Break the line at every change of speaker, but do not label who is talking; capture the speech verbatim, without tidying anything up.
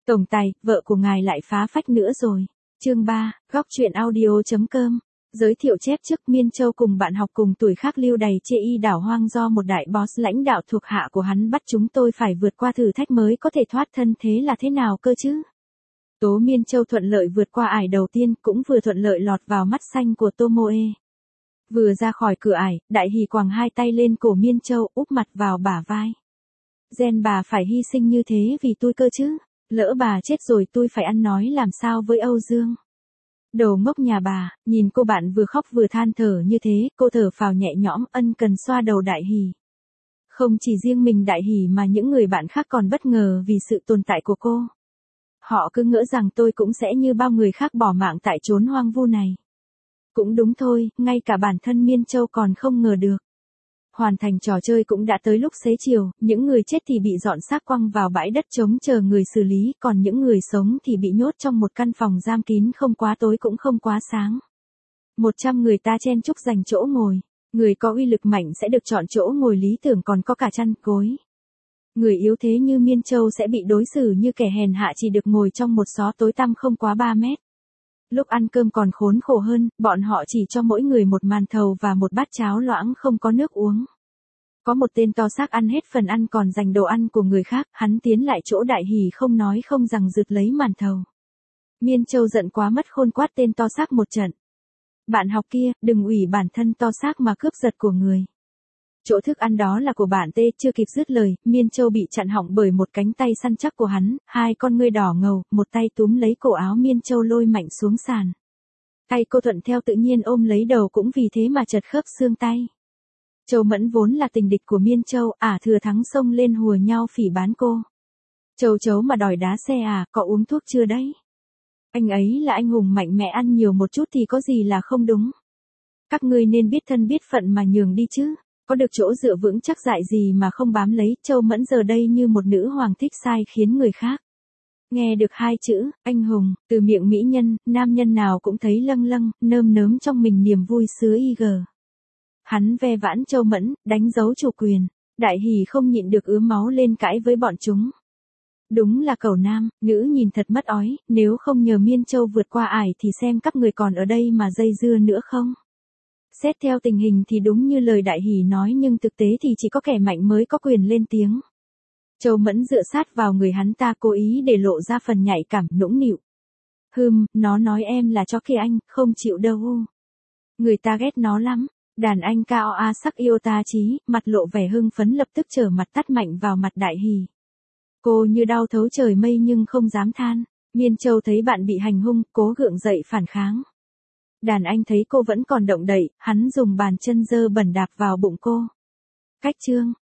Tổng tài, vợ của ngài lại phá phách nữa rồi. Chương ba, góc truyện audio.com. Giới thiệu chép chức Miên Châu cùng bạn học cùng tuổi khác lưu đày chê y đảo hoang do một đại boss lãnh đạo thuộc hạ của hắn bắt chúng tôi phải vượt qua thử thách mới có thể thoát thân, thế là thế nào cơ chứ? Tố Miên Châu thuận lợi vượt qua ải đầu tiên, cũng vừa thuận lợi lọt vào mắt xanh của Tomoe. Vừa ra khỏi cửa ải, Đại Hỉ quàng hai tay lên cổ Miên Châu, úp mặt vào bả vai. Gen bà phải hy sinh như thế vì tôi cơ chứ? Lỡ bà chết rồi tôi phải ăn nói làm sao với Âu Dương? Đồ ngốc nhà bà, nhìn cô bạn vừa khóc vừa than thở như thế, cô thở phào nhẹ nhõm, ân cần xoa đầu Đại Hỉ. Không chỉ riêng mình Đại Hỉ mà những người bạn khác còn bất ngờ vì sự tồn tại của cô. Họ cứ ngỡ rằng tôi cũng sẽ như bao người khác bỏ mạng tại chốn hoang vu này. Cũng đúng thôi, ngay cả bản thân Miên Châu còn không ngờ được. Hoàn thành trò chơi cũng đã tới lúc xế chiều, những người chết thì bị dọn xác quăng vào bãi đất trống chờ người xử lý, còn những người sống thì bị nhốt trong một căn phòng giam kín, không quá tối cũng không quá sáng. Một trăm người ta chen chúc giành chỗ ngồi, người có uy lực mạnh sẽ được chọn chỗ ngồi lý tưởng, còn có cả chăn gối. Người yếu thế như Miên Châu sẽ bị đối xử như kẻ hèn hạ, chỉ được ngồi trong một xó tối tăm không quá ba mét. Lúc ăn cơm còn khốn khổ hơn, bọn họ chỉ cho mỗi người một màn thầu và một bát cháo loãng không có nước uống. Có một tên to xác ăn hết phần ăn còn dành đồ ăn của người khác, hắn tiến lại chỗ Đại Hỉ không nói không rằng rượt lấy màn thầu. Miên Châu giận quá mất khôn quát tên to xác một trận. Bạn học kia, đừng ủy bản thân to xác mà cướp giật của người. Chỗ thức ăn đó là của bạn tê, chưa kịp dứt lời, Miên Châu bị chặn họng bởi một cánh tay săn chắc của hắn, hai con ngươi đỏ ngầu, một tay túm lấy cổ áo Miên Châu lôi mạnh xuống sàn. Tay cô thuận theo tự nhiên ôm lấy đầu, cũng vì thế mà chật khớp xương tay. Châu Mẫn vốn là tình địch của Miên Châu, ả thừa thắng xông lên hùa nhau phỉ báng cô. Châu chấu mà đòi đá xe à, có uống thuốc chưa đấy? Anh ấy là anh hùng mạnh mẽ, ăn nhiều một chút thì có gì là không đúng. Các ngươi nên biết thân biết phận mà nhường đi chứ. Có được chỗ dựa vững chắc dại gì mà không bám lấy. Châu Mẫn giờ đây như một nữ hoàng thích sai khiến người khác. Nghe được hai chữ, anh hùng, từ miệng mỹ nhân, nam nhân nào cũng thấy lâng lâng, nơm nớm trong mình niềm vui sứa y gờ. Hắn ve vãn Châu Mẫn, đánh dấu chủ quyền. Đại Hỉ không nhịn được ứa máu lên cãi với bọn chúng. Đúng là cẩu nam, nữ nhìn thật mất ói, nếu không nhờ Miên Châu vượt qua ải thì xem các người còn ở đây mà dây dưa nữa không? Xét theo tình hình thì đúng như lời Đại Hỉ nói, nhưng thực tế thì chỉ có kẻ mạnh mới có quyền lên tiếng. Châu Mẫn dựa sát vào người hắn ta, cố ý để lộ ra phần nhạy cảm, nũng nịu. Hừm, nó nói em là chó kia anh, không chịu đâu. Người ta ghét nó lắm. Đàn anh cao a sắc yêu ta chí, mặt lộ vẻ hưng phấn lập tức trở mặt tát mạnh vào mặt Đại Hỉ. Cô như đau thấu trời mây nhưng không dám than. Miên Châu thấy bạn bị hành hung, cố gượng dậy phản kháng. Đàn anh thấy cô vẫn còn động đậy, hắn dùng bàn chân dơ bẩn đạp vào bụng cô. Cách chương,